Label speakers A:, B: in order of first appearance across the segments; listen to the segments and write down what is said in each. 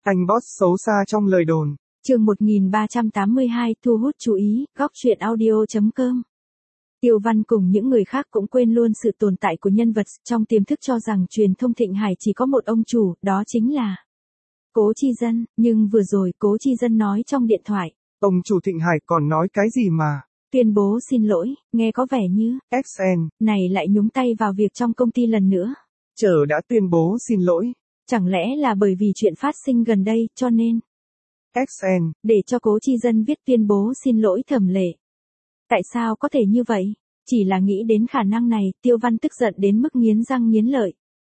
A: Anh boss xấu xa trong lời đồn.
B: Chương 1382 thu hút chú ý, góc truyện audio.com. Tiêu Văn cùng những người khác cũng quên luôn sự tồn tại của nhân vật trong tiềm thức, cho rằng truyền thông Thịnh Hải chỉ có một ông chủ, đó chính là Cố Chi Dân, nhưng vừa rồi Cố Chi Dân nói trong điện thoại.
A: Ông chủ Thịnh Hải còn nói cái gì mà?
B: Tuyên bố xin lỗi, nghe có vẻ như
A: XN
B: này lại nhúng tay vào việc trong công ty lần nữa.
A: Chờ đã tuyên bố xin lỗi.
B: Chẳng lẽ là bởi vì chuyện phát sinh gần đây, cho nên
A: XN
B: để cho Cố Chi Dân viết tuyên bố xin lỗi Thẩm Lệ. Tại sao có thể như vậy? Chỉ là nghĩ đến khả năng này, Tiêu Văn tức giận đến mức nghiến răng nghiến lợi.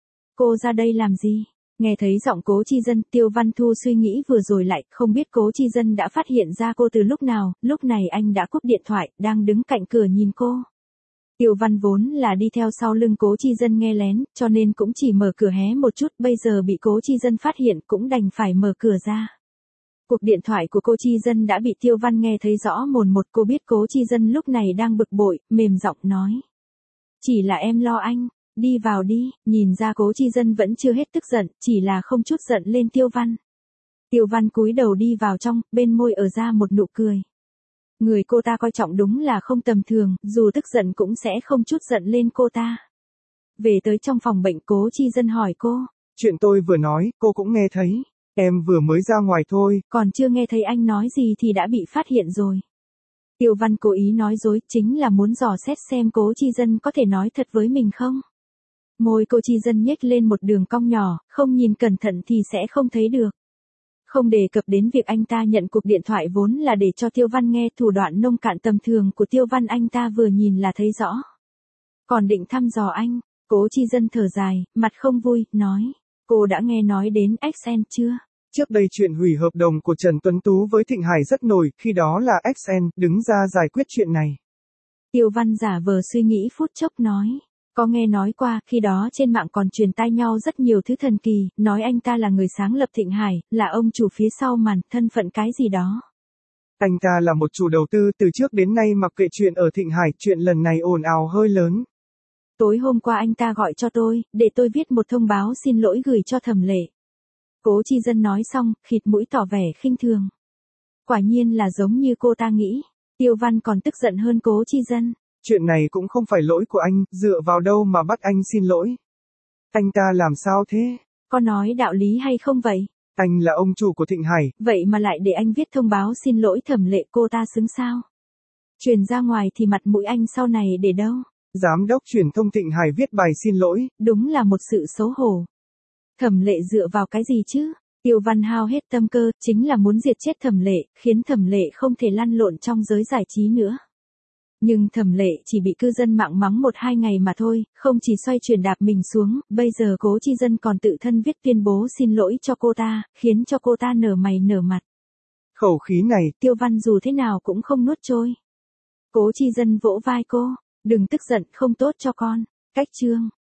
B: Cô ra đây làm gì? Nghe thấy giọng Cố Chi Dân, Tiêu Văn thu suy nghĩ vừa rồi lại, không biết Cố Chi Dân đã phát hiện ra cô từ lúc nào, lúc này anh đã cúp điện thoại, đang đứng cạnh cửa nhìn cô. Tiêu Văn vốn là đi theo sau lưng Cố Chi Dân nghe lén, cho nên cũng chỉ mở cửa hé một chút, bây giờ bị Cố Chi Dân phát hiện cũng đành phải mở cửa ra. Cuộc điện thoại của cô Chi Dân đã bị Tiêu Văn nghe thấy rõ mồn một, cô biết Cố Chi Dân lúc này đang bực bội, mềm giọng nói. Chỉ là em lo anh, đi vào đi, nhìn ra Cố Chi Dân vẫn chưa hết tức giận, chỉ là không chút giận lên Tiêu Văn. Tiêu Văn cúi đầu đi vào trong, bên môi ở ra một nụ cười. Người cô ta coi trọng đúng là không tầm thường, dù tức giận cũng sẽ không chút giận lên cô ta. Về tới trong phòng bệnh, Cố Chi Dân hỏi cô.
A: Chuyện tôi vừa nói, cô cũng nghe thấy. Em vừa mới ra ngoài thôi.
B: Còn chưa nghe thấy anh nói gì thì đã bị phát hiện rồi. Tiêu Văn cố ý nói dối, chính là muốn dò xét xem Cố Chi Dân có thể nói thật với mình không. Môi cô Chi Dân nhếch lên một đường cong nhỏ, không nhìn cẩn thận thì sẽ không thấy được. Không đề cập đến việc anh ta nhận cuộc điện thoại vốn là để cho Tiêu Văn nghe, thủ đoạn nông cạn tầm thường của Tiêu Văn anh ta vừa nhìn là thấy rõ. Còn định thăm dò anh, Cố Chi Dân thở dài, mặt không vui, nói. Cô đã nghe nói đến XN chưa?
A: Trước đây chuyện hủy hợp đồng của Trần Tuấn Tú với Thịnh Hải rất nổi, khi đó là XN đứng ra giải quyết chuyện này.
B: Tiêu Văn giả vờ suy nghĩ phút chốc nói. Có nghe nói qua, khi đó trên mạng còn truyền tai nhau rất nhiều thứ thần kỳ, nói anh ta là người sáng lập Thịnh Hải, là ông chủ phía sau màn, thân phận cái gì đó.
A: Anh ta là một chủ đầu tư, từ trước đến nay mặc kệ chuyện ở Thịnh Hải, chuyện lần này ồn ào hơi lớn.
B: Tối hôm qua anh ta gọi cho tôi, để tôi viết một thông báo xin lỗi gửi cho Thẩm Lệ. Cố Chi Dân nói xong, khịt mũi tỏ vẻ khinh thường. Quả nhiên là giống như cô ta nghĩ. Tiêu Văn còn tức giận hơn Cố Chi Dân.
A: Chuyện này cũng không phải lỗi của anh, dựa vào đâu mà bắt anh xin lỗi. Anh ta làm sao thế?
B: Có nói đạo lý hay không vậy?
A: Anh là ông chủ của Thịnh Hải.
B: Vậy mà lại để anh viết thông báo xin lỗi Thẩm Lệ, cô ta xứng sao? Truyền ra ngoài thì mặt mũi anh sau này để đâu?
A: Giám đốc truyền thông Thịnh Hải viết bài xin lỗi.
B: Đúng là một sự xấu hổ. Thẩm Lệ dựa vào cái gì chứ? Tiêu Văn hao hết tâm cơ, chính là muốn diệt chết Thẩm Lệ, khiến Thẩm Lệ không thể lăn lộn trong giới giải trí nữa. Nhưng Thẩm Lệ chỉ bị cư dân mạng mắng 1-2 ngày mà thôi, không chỉ xoay chuyển đạp mình xuống, bây giờ Cố Chi Dân còn tự thân viết tuyên bố xin lỗi cho cô ta, khiến cho cô ta nở mày nở mặt.
A: Khẩu khí này,
B: Tiêu Văn dù thế nào cũng không nuốt trôi. Cố Chi Dân vỗ vai cô, đừng tức giận, không tốt cho con. Cách chương